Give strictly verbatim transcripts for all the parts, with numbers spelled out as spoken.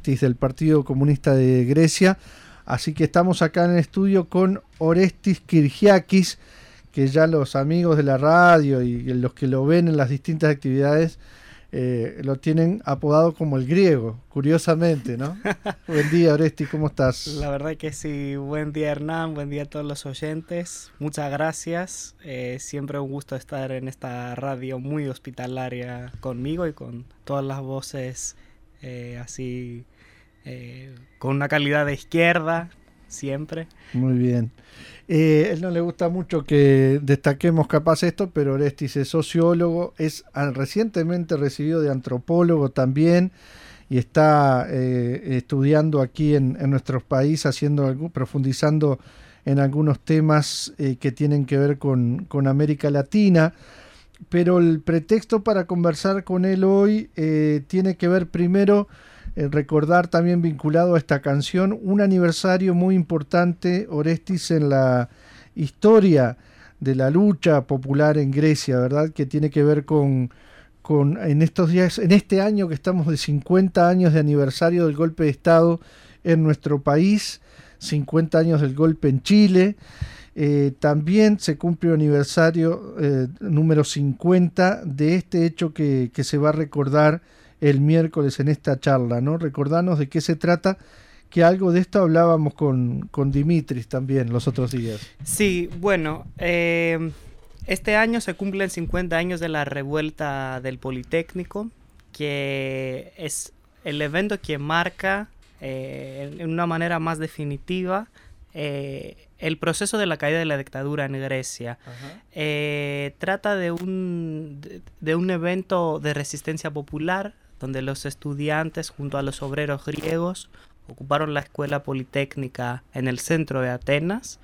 Orestis del Partido Comunista de Grecia. Así que estamos acá en el estudio con Orestis Kirgiakis, que ya los amigos de la radio y los que lo ven en las distintas actividades eh, lo tienen apodado como el griego, curiosamente, ¿no? Buen día, Orestis, ¿cómo estás? La verdad que sí, buen día, Hernán, buen día a todos los oyentes, muchas gracias, eh, siempre un gusto estar en esta radio muy hospitalaria conmigo y con todas las voces eh, así, eh, con una calidad de izquierda, siempre. Muy bien. Eh, él no le gusta mucho que destaquemos capaz esto, pero Orestis es sociólogo, es recientemente recibido de antropólogo también y está eh, estudiando aquí en, en nuestro país, haciendo, profundizando en algunos temas eh, que tienen que ver con, con América Latina. Pero el pretexto para conversar con él hoy eh, tiene que ver primero Eh, recordar también vinculado a esta canción un aniversario muy importante, Orestis, en la historia de la lucha popular en Grecia, ¿verdad? Que tiene que ver con, con en estos días, en este año que estamos de cincuenta años de aniversario del golpe de Estado en nuestro país, cincuenta años del golpe en Chile. Eh, también se cumple el aniversario eh, número cincuenta de este hecho que, que se va a recordar el miércoles en esta charla, ¿no? Recordarnos de qué se trata, que algo de esto hablábamos con, con Dimitris también los otros días. Sí, bueno, eh, este año se cumplen cincuenta años de la revuelta del Politécnico, que es el evento que marca eh, en una manera más definitiva eh, el proceso de la caída de la dictadura en Grecia. Eh, trata de un, de, de un evento de resistencia popular, donde los estudiantes junto a los obreros griegos ocuparon la escuela politécnica en el centro de Atenas,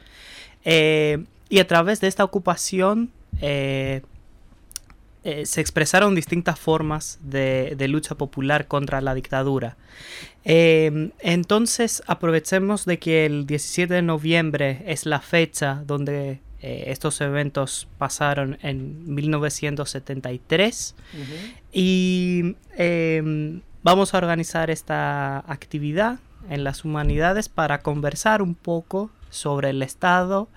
eh, y a través de esta ocupación eh, eh, se expresaron distintas formas de, de lucha popular contra la dictadura. Eh, entonces aprovechemos de que el diecisiete de noviembre es la fecha donde Eh, estos eventos pasaron en mil novecientos setenta y tres, uh-huh. y eh, vamos a organizar esta actividad en las humanidades para conversar un poco sobre el Estado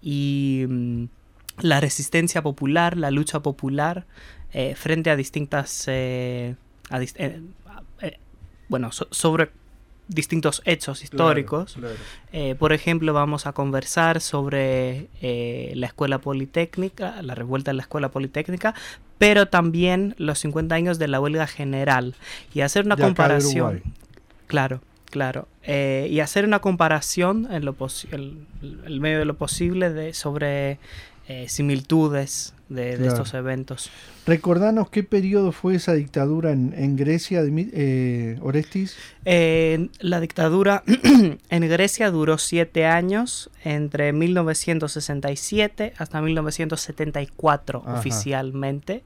y um, la resistencia popular, la lucha popular eh, frente a distintas, eh, a dist- eh, eh, bueno, so- sobre distintos hechos históricos. Claro, claro. Eh, por ejemplo, vamos a conversar sobre eh, la escuela politécnica, la revuelta en la escuela politécnica, pero también los cincuenta años de la huelga general y hacer una de comparación. Claro, claro. Eh, y hacer una comparación en lo posi- el, el medio de lo posible de, sobre eh, similitudes de, de claro. estos eventos. Recordanos qué periodo fue esa dictadura en, en Grecia, eh, Orestis. Eh, la dictadura en Grecia duró siete años, entre mil novecientos sesenta y siete hasta mil novecientos setenta y cuatro. Ajá. Oficialmente,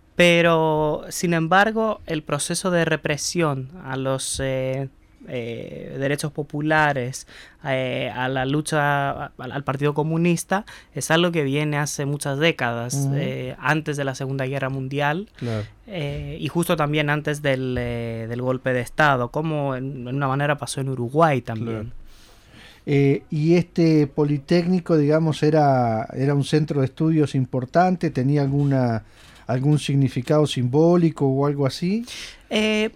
pero sin embargo el proceso de represión a los eh, eh, derechos populares, eh, a la lucha a, al Partido Comunista, es algo que viene hace muchas décadas, uh-huh. eh, antes de la Segunda Guerra Mundial, claro. eh, y justo también antes del, eh, del golpe de Estado, como en, en una manera pasó en Uruguay también. Claro. Eh, y este Politécnico, digamos, era, era un centro de estudios importante, ¿tenía alguna algún significado simbólico o algo así? Eh,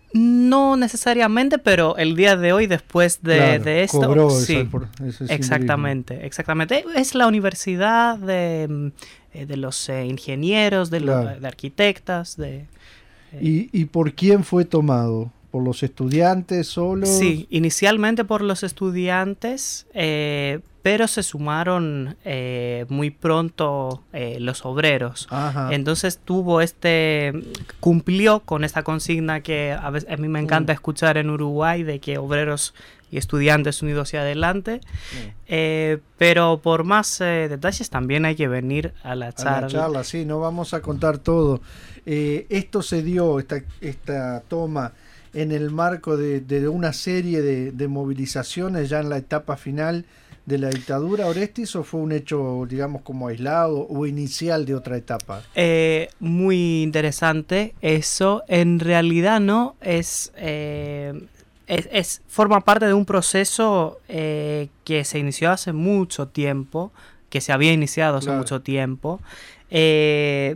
No necesariamente, pero el día de hoy, después de, claro, de esto, cobró sí, esa, por, ese exactamente, exactamente. Es la universidad de, de los eh, ingenieros, de claro. los de arquitectas, de. Eh. ¿Y, ¿Y por quién fue tomado? ¿Por los estudiantes solos? Sí, inicialmente por los estudiantes, eh, pero se sumaron eh, muy pronto eh, los obreros. Ajá. Entonces tuvo este, cumplió con esta consigna que a, veces, a mí me encanta mm. escuchar en Uruguay, de que obreros y estudiantes unidos hacia adelante, mm. eh, pero por más eh, detalles también hay que venir a la charla. A la charla, sí, no vamos a contar todo. Eh, esto se dio, esta, esta toma, en el marco de, de una serie de, de movilizaciones ya en la etapa final de la dictadura, Orestis, o fue un hecho, digamos, como aislado o inicial de otra etapa? Eh, muy interesante eso. En realidad no, es... Eh, es, es, forma parte de un proceso eh, que se inició hace mucho tiempo, que se había iniciado hace claro. mucho tiempo, eh,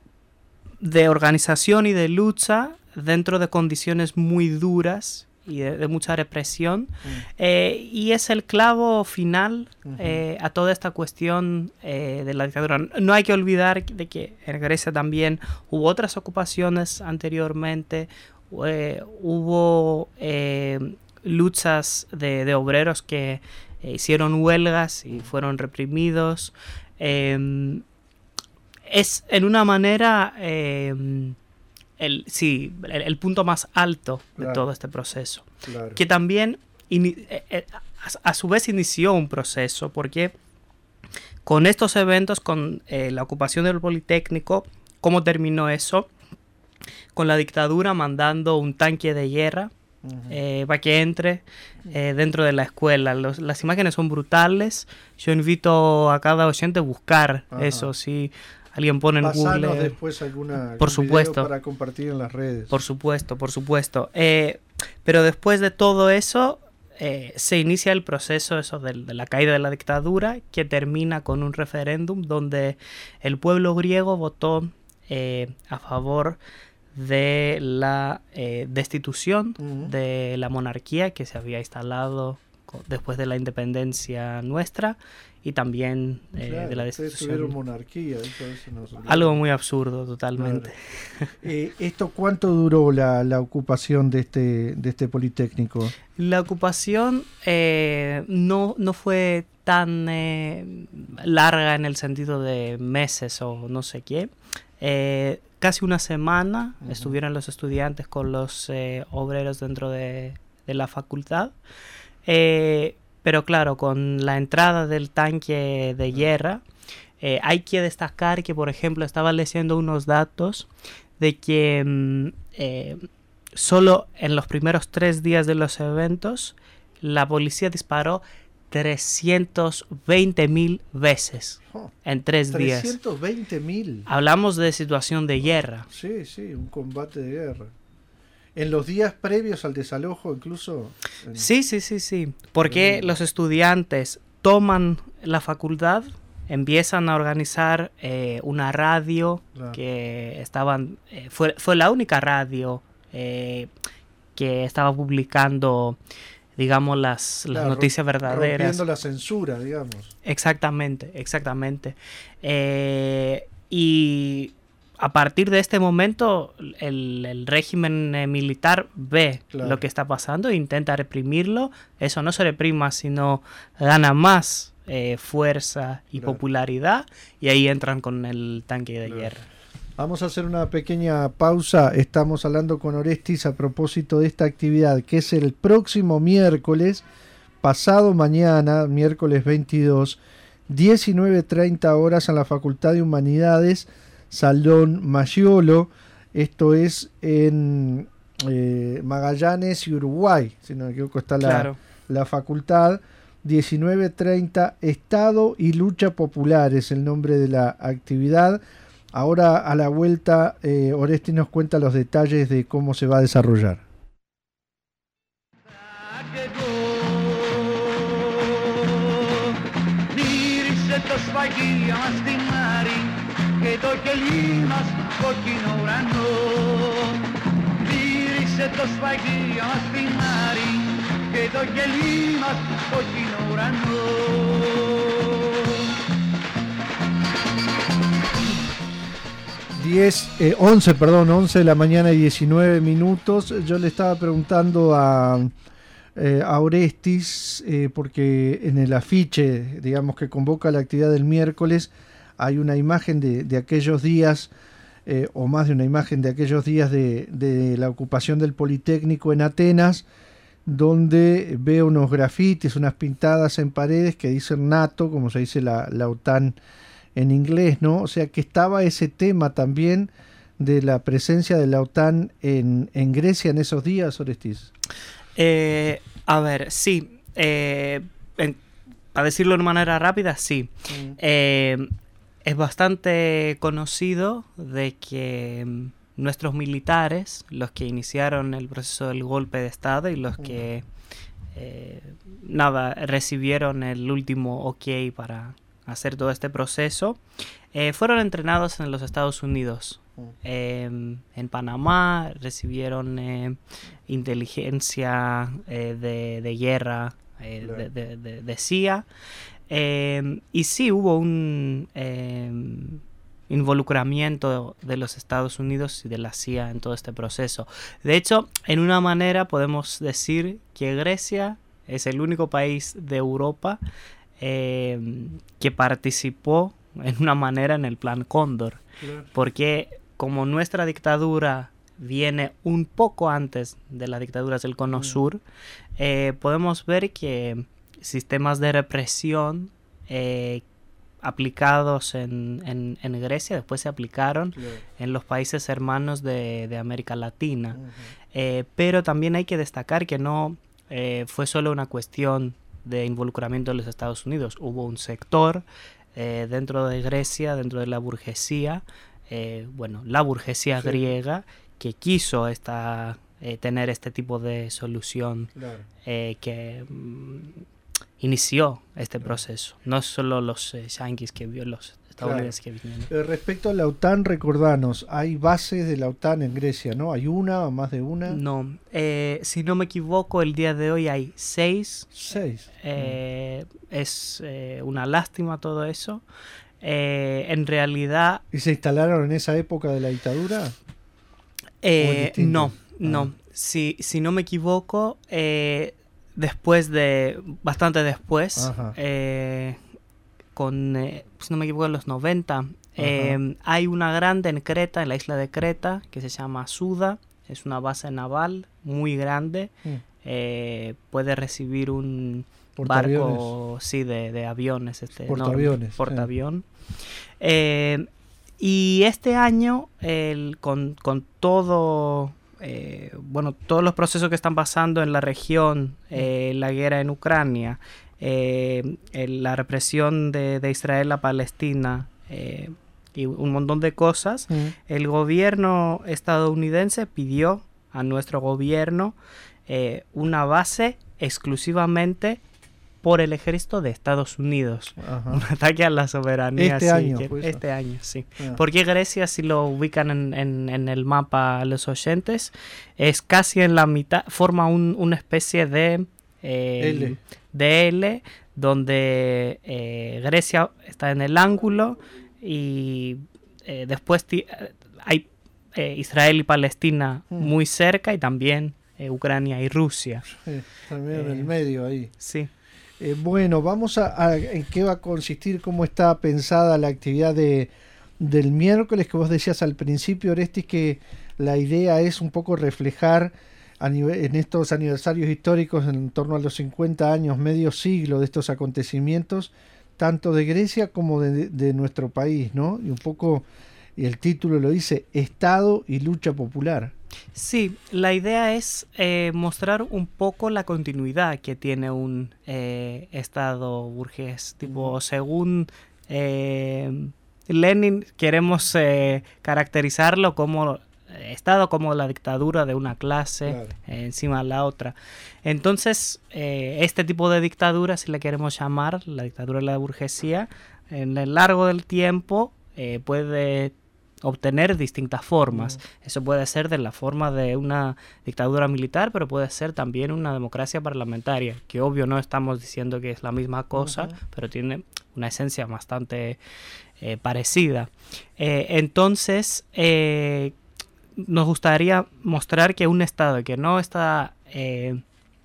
de organización y de lucha dentro de condiciones muy duras y de, de mucha represión, mm. eh, y es el clavo final uh-huh. eh, a toda esta cuestión eh, de la dictadura. No hay que olvidar de que en Grecia también hubo otras ocupaciones anteriormente, eh, hubo eh, luchas de, de obreros que eh, hicieron huelgas y fueron reprimidos. Eh, es en una manera... Eh, El, sí, el, el punto más alto de claro. todo este proceso. Claro. Que también in, eh, a, a su vez inició un proceso, porque con estos eventos, con eh, la ocupación del Politécnico, ¿cómo terminó eso? Con la dictadura mandando un tanque de guerra uh-huh. eh, para que entre eh, dentro de la escuela. Los, las imágenes son brutales. Yo invito a cada oyente a buscar uh-huh. eso, sí. Alguien pone en Pasanos Google. después alguna por supuesto, video para compartir en las redes. Por supuesto, por supuesto. Eh, pero después de todo eso, eh, se inicia el proceso eso de, de la caída de la dictadura, que termina con un referéndum donde el pueblo griego votó eh, a favor de la eh, destitución uh-huh. de la monarquía que se había instalado después de la independencia nuestra, y también eh, claro, de la destitución. Monarquía, eso, eso no se algo muy absurdo totalmente. Claro. eh, ¿Esto cuánto duró la, la ocupación de este, de este Politécnico? La ocupación eh, no, no fue tan eh, larga en el sentido de meses o no sé qué. Eh, casi una semana uh-huh. estuvieron los estudiantes con los eh, obreros dentro de, de la facultad. Eh, pero claro, con la entrada del tanque de guerra, eh, hay que destacar que, por ejemplo, estaba leyendo unos datos de que eh, solo en los primeros tres días de los eventos, la policía disparó trescientos veinte mil veces oh, en tres días. trescientos veinte mil. Hablamos de situación de guerra. Sí, sí, un combate de guerra. ¿En los días previos al desalojo incluso? En... Sí, sí, sí, sí. Porque mm. los estudiantes toman la facultad, empiezan a organizar eh, una radio claro. que estaban... Eh, fue, fue la única radio eh, que estaba publicando, digamos, las, las claro, noticias verdaderas. Rompiendo la censura, digamos. Exactamente, exactamente. Eh, y... A partir de este momento, el, el régimen eh, militar ve claro. lo que está pasando e intenta reprimirlo. Eso no se reprima, sino gana más eh, fuerza y claro. popularidad, y ahí entran con el tanque de claro. guerra. Vamos a hacer una pequeña pausa. Estamos hablando con Orestis a propósito de esta actividad, que es el próximo miércoles, pasado mañana, miércoles veintidós, diecinueve treinta horas en la Facultad de Humanidades, Salón Maggiolo. Esto es en eh, Magallanes y Uruguay, si no me equivoco está la, claro. la facultad. Diecinueve treinta, Estado y Lucha Popular es el nombre de la actividad. Ahora a la vuelta eh, Oresti nos cuenta los detalles de cómo se va a desarrollar. Και το κελί μας κόκκινο ουρανό μύρισε το σφαγί μας πινάρι και το κελί μας κόκκινο ουρανό. diez, eh, once, perdón, once de la mañana y diecinueve minutos. Yo le estaba preguntando a, eh, a Orestis, eh, porque en el afiche, digamos, que convoca la actividad del miércoles, hay una imagen de, de aquellos días, eh, o más de una imagen de aquellos días de, de la ocupación del Politécnico en Atenas, donde veo unos grafitis, unas pintadas en paredes que dicen NATO, como se dice la, la OTAN en inglés, ¿no? O sea que estaba ese tema también de la presencia de la OTAN en, en Grecia en esos días, Orestis. Eh, a ver, sí. Eh, en, para decirlo de manera rápida, sí. Mm. Eh, Es bastante conocido de que nuestros militares, los que iniciaron el proceso del golpe de Estado y los que, eh, nada, recibieron el último ok para hacer todo este proceso, eh, fueron entrenados en los Estados Unidos. Eh, en Panamá recibieron eh, inteligencia eh, de, de guerra eh, de, de, de, de C I A. Eh, y sí hubo un eh, involucramiento de los Estados Unidos y de la C I A en todo este proceso. De hecho, en una manera podemos decir que Grecia es el único país de Europa eh, que participó en una manera en el Plan Cóndor. Claro. Porque como nuestra dictadura viene un poco antes de las dictaduras del Cono Sur, eh, podemos ver que sistemas de represión eh, aplicados en, en, en Grecia después se aplicaron claro. en los países hermanos de, de América Latina. Uh-huh. Eh, pero también hay que destacar que no eh, fue solo una cuestión de involucramiento de los Estados Unidos. Hubo un sector eh, dentro de Grecia, dentro de la burguesía, eh, bueno, la burguesía sí. griega, que quiso esta, eh, tener este tipo de solución claro. eh, que mm, inició este claro. proceso. No solo los eh, yanquis que vio los estadounidenses claro. que vinieron. Eh, respecto a la OTAN, recordanos, hay bases de la OTAN en Grecia, ¿no? ¿Hay una o más de una? No, eh, si no me equivoco, el día de hoy hay seis. Seis. Eh, mm. Es eh, una lástima todo eso. Eh, en realidad... ¿Y se instalaron en esa época de la dictadura? Eh, no, no. Ah. Si, si no me equivoco, eh, después de... Bastante después, eh, con, eh, si no me equivoco, en los noventa, eh, hay una grande en Creta, en la isla de Creta, que se llama Suda. Es una base naval muy grande. Mm. Eh, puede recibir un... barco sí de, de aviones este portaaviones no, portaavión eh, y este año el, con, con todo eh, bueno todos los procesos que están pasando en la región, eh, la guerra en Ucrania, eh, el, la represión de, de Israel a Palestina eh, y un montón de cosas, mm. el gobierno estadounidense pidió a nuestro gobierno eh, una base exclusivamente por el ejército de Estados Unidos. Ajá. Un ataque a la soberanía. Este sí, año. Que, pues este año, sí. Ah. Porque Grecia, si lo ubican en, en, en el mapa a los oyentes, es casi en la mitad, forma un, una especie de, eh, L. de L, donde eh, Grecia está en el ángulo y eh, después ti- hay eh, Israel y Palestina mm. muy cerca y también eh, Ucrania y Rusia. Sí, también eh, en el medio ahí. Sí. Eh, bueno, vamos a, a en qué va a consistir, cómo está pensada la actividad de del miércoles, que vos decías al principio, Orestis, que la idea es un poco reflejar a nivel, en estos aniversarios históricos, en torno a los cincuenta años, medio siglo de estos acontecimientos, tanto de Grecia como de, de nuestro país, ¿no? Y un poco, y el título lo dice, Estado y lucha popular. Sí, la idea es eh, mostrar un poco la continuidad que tiene un eh, Estado burgués. Tipo, según eh, Lenin, queremos eh, caracterizarlo como Estado, como la dictadura de una clase claro. eh, encima de la otra. Entonces, eh, este tipo de dictadura, si la queremos llamar, la dictadura de la burguesía, en el largo del tiempo eh, puede obtener distintas formas. Uh-huh. Eso puede ser de la forma de una dictadura militar, pero puede ser también una democracia parlamentaria, que obvio no estamos diciendo que es la misma cosa, uh-huh. pero tiene una esencia bastante eh, parecida. Eh, entonces, eh, nos gustaría mostrar que un Estado que no está eh,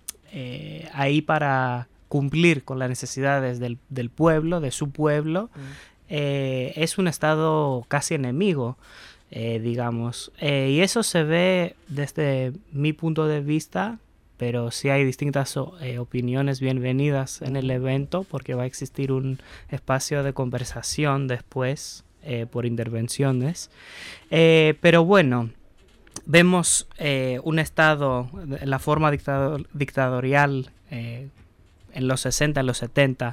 eh, ahí para cumplir con las necesidades del, del pueblo, de su pueblo, uh-huh. Eh, es un Estado casi enemigo, eh, digamos. Eh, y eso se ve desde mi punto de vista, pero sí hay distintas eh, opiniones bienvenidas en el evento, porque va a existir un espacio de conversación después eh, por intervenciones. Eh, pero bueno, vemos eh, un Estado, la forma dictador, dictatorial eh, en los sesenta, en los setenta,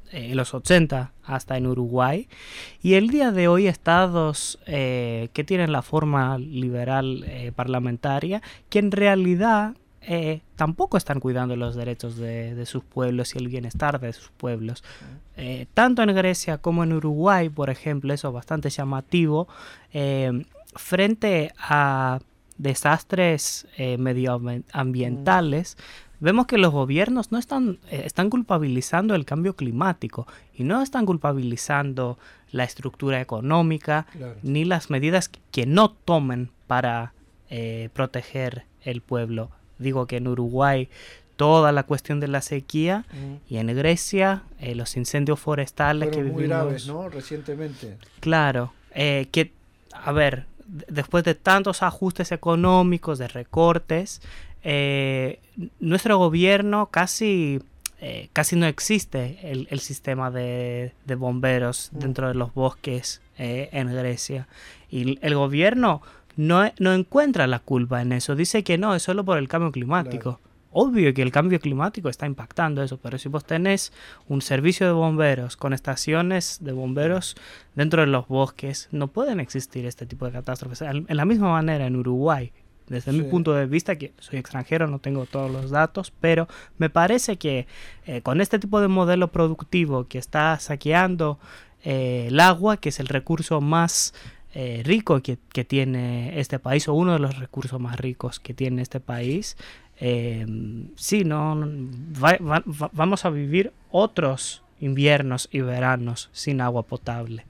eh, los ochenta hasta en Uruguay, y el día de hoy estados eh, que tienen la forma liberal eh, parlamentaria, que en realidad eh, tampoco están cuidando los derechos de, de sus pueblos y el bienestar de sus pueblos. Eh, tanto en Grecia como en Uruguay, por ejemplo, eso es bastante llamativo, eh, frente a desastres eh, medioambientales, vemos que los gobiernos no están, eh, están culpabilizando el cambio climático y no están culpabilizando la estructura económica, claro, ni las medidas que no tomen para eh, proteger el pueblo. Digo que en Uruguay toda la cuestión de la sequía mm. y en Grecia eh, los incendios forestales fueron que muy vivimos graves, ¿no? Recientemente. Claro, eh, que a ver, d- después de tantos ajustes económicos, de recortes, eh, nuestro gobierno casi eh, casi no existe el, el sistema de, de bomberos mm. dentro de los bosques eh, en Grecia, y el gobierno no, no encuentra la culpa en eso, dice que no, es solo por el cambio climático. Claro. Obvio que el cambio climático está impactando eso, pero si vos tenés un servicio de bomberos con estaciones de bomberos dentro de los bosques, no pueden existir este tipo de catástrofes. En la misma manera en Uruguay, desde sí. mi punto de vista, que soy extranjero, no tengo todos los datos, pero me parece que eh, con este tipo de modelo productivo que está saqueando eh, el agua, que es el recurso más eh, rico que, que tiene este país, o uno de los recursos más ricos que tiene este país, Eh, sí, no, va, va, va, vamos a vivir otros inviernos y veranos sin agua potable.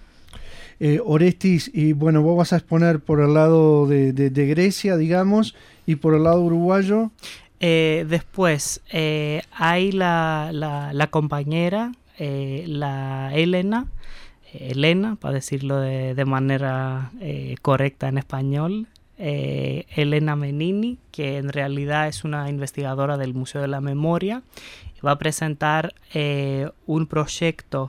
Eh, Orestis, y bueno, vos vas a exponer por el lado de, de, de Grecia, digamos, y por el lado uruguayo. Eh, después eh, hay la, la, la compañera, eh, la Elena, eh, Elena, para decirlo de, de manera eh, correcta en español. Eh, Elena Menini, que en realidad es una investigadora del Museo de la Memoria, va a presentar eh, un proyecto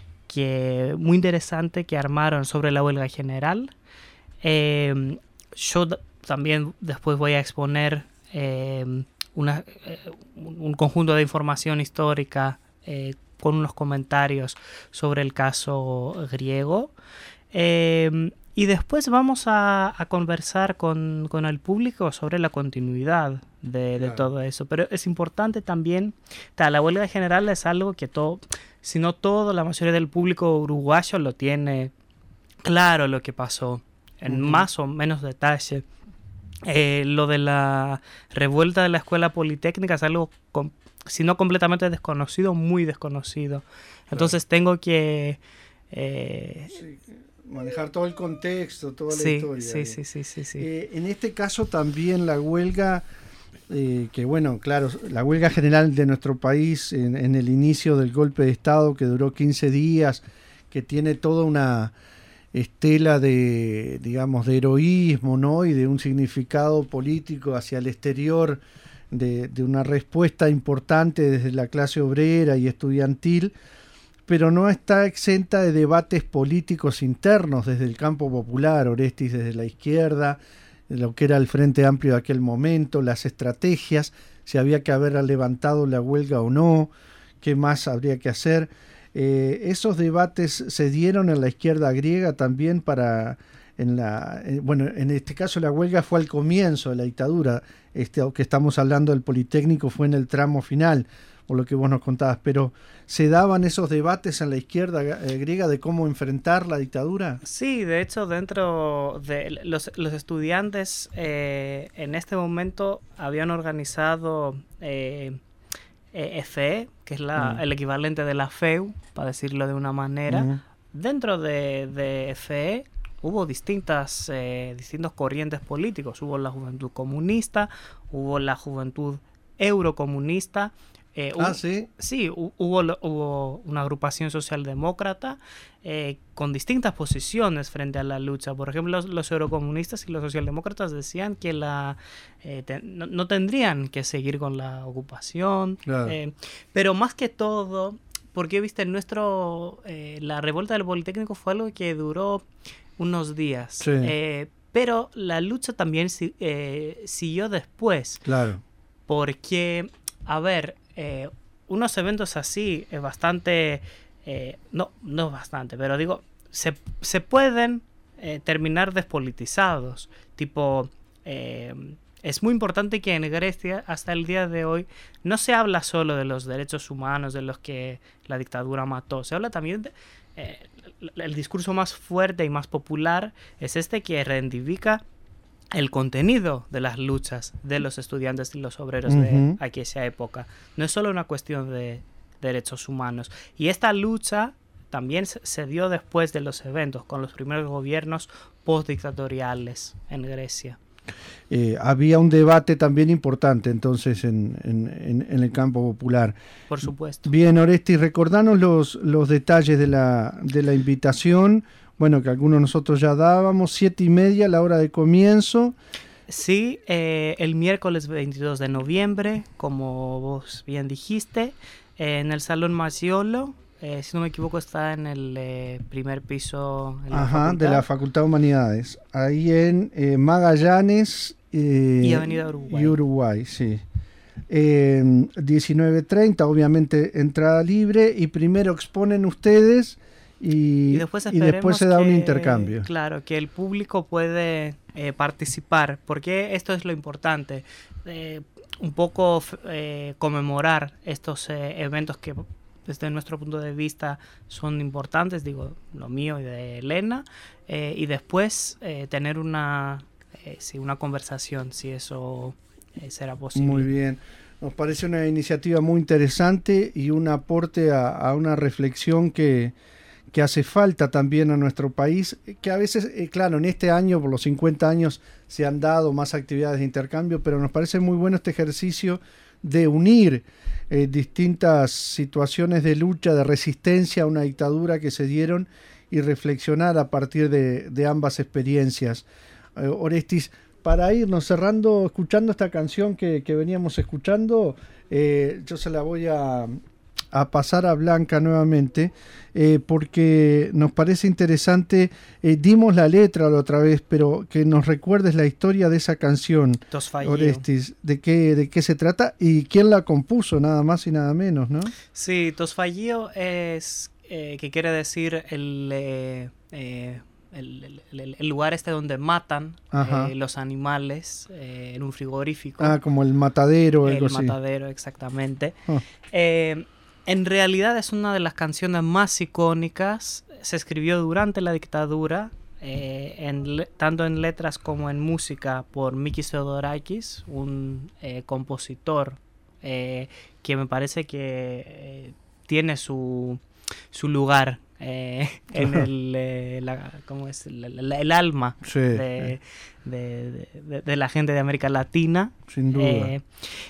que, muy interesante que armaron sobre la huelga general. Eh, yo d- también después voy a exponer eh, una, eh, un conjunto de información histórica eh, con unos comentarios sobre el caso griego. Eh, Y después vamos a, a conversar con, con el público sobre la continuidad de, de claro. todo eso. Pero es importante también, ta, la huelga general es algo que todo, si no todo, la mayoría del público uruguayo lo tiene claro lo que pasó, en uh-huh. más o menos detalle. Eh, lo de la revuelta de la escuela politécnica es algo, com- si no completamente desconocido, muy desconocido. Entonces claro. tengo que... Eh, sí. Manejar todo el contexto, toda la sí, historia. Sí, sí, sí, sí, sí. Eh, en este caso también la huelga, eh, que bueno, claro, la huelga general de nuestro país en, en el inicio del golpe de Estado, que duró quince días, que tiene toda una estela de, digamos, de heroísmo, ¿no? Y de un significado político hacia el exterior, de, de una respuesta importante desde la clase obrera y estudiantil, pero no está exenta de debates políticos internos desde el campo popular, Orestis, desde la izquierda, lo que era el Frente Amplio de aquel momento, las estrategias, si había que haber levantado la huelga o no, qué más habría que hacer. Eh, esos debates se dieron en la izquierda griega también para, en la, eh, bueno, en este caso la huelga fue al comienzo de la dictadura, este, aunque estamos hablando del Politécnico fue en el tramo final, por lo que vos nos contabas, pero ¿se daban esos debates en la izquierda eh, griega de cómo enfrentar la dictadura? Sí, de hecho, dentro de los, los estudiantes eh, en este momento habían organizado eh, eh, F E, que es la, mm. el equivalente de la F E U, para decirlo de una manera. Mm. Dentro de, de F E hubo distintas, eh, distintos corrientes políticos. Hubo la juventud comunista, hubo la juventud eurocomunista. Eh, ah, un, sí. Sí, hubo, hubo una agrupación socialdemócrata eh, con distintas posiciones frente a la lucha. Por ejemplo, los, los eurocomunistas y los socialdemócratas decían que la eh, te, no, no tendrían que seguir con la ocupación. Claro. Eh, pero más que todo, porque viste, nuestro eh, la revuelta del Politécnico fue algo que duró unos días. Sí. Eh, pero la lucha también eh, siguió después. Claro. Porque, a ver, Eh, unos eventos así es bastante, eh, no, no bastante, pero digo, se, se pueden eh, terminar despolitizados. Tipo, eh, es muy importante que en Grecia, hasta el día de hoy, no se habla solo de los derechos humanos, de los que la dictadura mató, se habla también de... Eh, el discurso más fuerte y más popular es este que reivindica el contenido de las luchas de los estudiantes y los obreros uh-huh. de aquella época. No es solo una cuestión de derechos humanos. Y esta lucha también se dio después de los eventos, con los primeros gobiernos postdictatoriales en Grecia. Eh, había un debate también importante entonces en, en, en el campo popular. Por supuesto. Bien, Orestis, recordanos los, los detalles de la, de la invitación, bueno, que algunos nosotros ya dábamos, siete y media la hora de comienzo. Sí, eh, el miércoles veintidós de noviembre, como vos bien dijiste, eh, en el Salón Maggiolo. Eh, si no me equivoco, está en el eh, primer piso en la Ajá, facultad. de la Facultad de Humanidades. Ahí en eh, Magallanes eh, y Avenida Uruguay. Y Uruguay, sí. Eh, diecinueve treinta, obviamente entrada libre. Y primero exponen ustedes y, y, después, y después se da que, un intercambio. Claro, que el público puede eh, participar. Porque esto es lo importante. Eh, un poco eh, conmemorar estos eh, eventos que... desde nuestro punto de vista son importantes, digo, lo mío y de Elena, eh, y después eh, tener una, eh, sí, una conversación, si eso eh, será posible. Muy bien, nos parece una iniciativa muy interesante y un aporte a, a una reflexión que, que hace falta también a nuestro país, que a veces, eh, claro, en este año, por los cincuenta años, se han dado más actividades de intercambio, pero nos parece muy bueno este ejercicio de unir eh, distintas situaciones de lucha, de resistencia a una dictadura que se dieron y reflexionar a partir de, de ambas experiencias. Eh, Orestis, para irnos cerrando, escuchando esta canción que, que veníamos escuchando, eh, yo se la voy a, a pasar a Blanca nuevamente, eh, porque nos parece interesante, eh, dimos la letra la otra vez, pero que nos recuerdes la historia de esa canción, Orestis, de qué, de qué se trata y quién la compuso, nada más y nada menos, ¿no? Sí, Tosfagio es, eh, que quiere decir el, eh, eh, el, el, el lugar este donde matan eh, los animales eh, en un frigorífico. Ah, como el matadero. El algo así. matadero, exactamente. Oh. Eh, En realidad es una de las canciones más icónicas. Se escribió durante la dictadura, eh, en, tanto en letras como en música, por Mikis Theodorakis, un eh, compositor eh, que me parece que eh, tiene su, su lugar eh, en el, eh, la, ¿cómo es? El, el, el alma sí, de, de, de, de la gente de América Latina. Sin duda. Eh,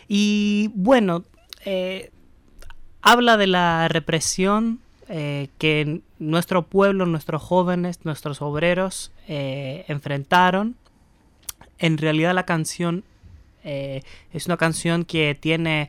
y bueno... Eh, habla de la represión eh, que nuestro pueblo, nuestros jóvenes, nuestros obreros eh, enfrentaron. En realidad la canción eh, es una canción que tiene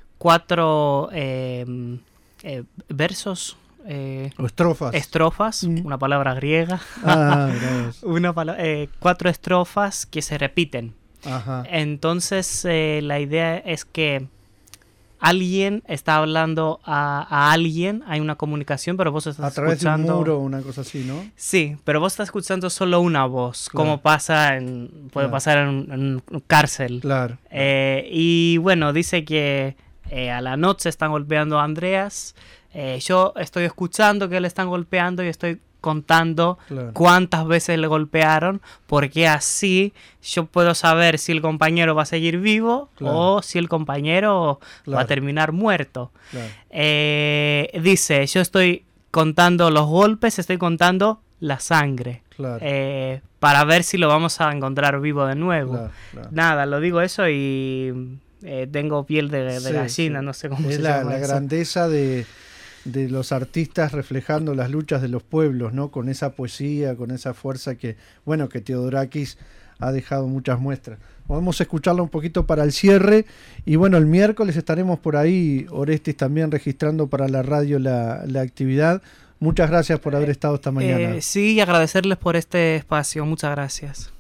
cuatro eh, eh, versos. Eh, o estrofas. Estrofas, mm. una palabra griega. Ah, una pala- eh, cuatro estrofas que se repiten. Ajá. Entonces eh, la idea es que alguien está hablando a, a alguien, hay una comunicación, pero vos estás a través escuchando... de un muro, una cosa así, ¿no? Sí, pero vos estás escuchando solo una voz, claro. como pasa en, puede claro. pasar en, en un cárcel. Claro. Eh, y bueno, dice que eh, a la noche están golpeando a Andreas, eh, yo estoy escuchando que le están golpeando y estoy contando claro. cuántas veces le golpearon, porque así yo puedo saber si el compañero va a seguir vivo claro. o si el compañero claro. va a terminar muerto. Claro. Eh, dice, yo estoy contando los golpes, estoy contando la sangre, claro. eh, para ver si lo vamos a encontrar vivo de nuevo. Claro, claro. Nada, lo digo eso y eh, tengo piel de, de sí, gallina, sí. no sé cómo es se la, llama la eso. grandeza de... de los artistas reflejando las luchas de los pueblos, ¿no? Con esa poesía, con esa fuerza que, bueno, que Theodorakis ha dejado muchas muestras. Vamos a escucharla un poquito para el cierre y bueno, el miércoles estaremos por ahí, Orestis, también registrando para la radio la, la actividad. Muchas gracias por haber estado esta mañana. Eh, sí, y agradecerles por este espacio. Muchas gracias.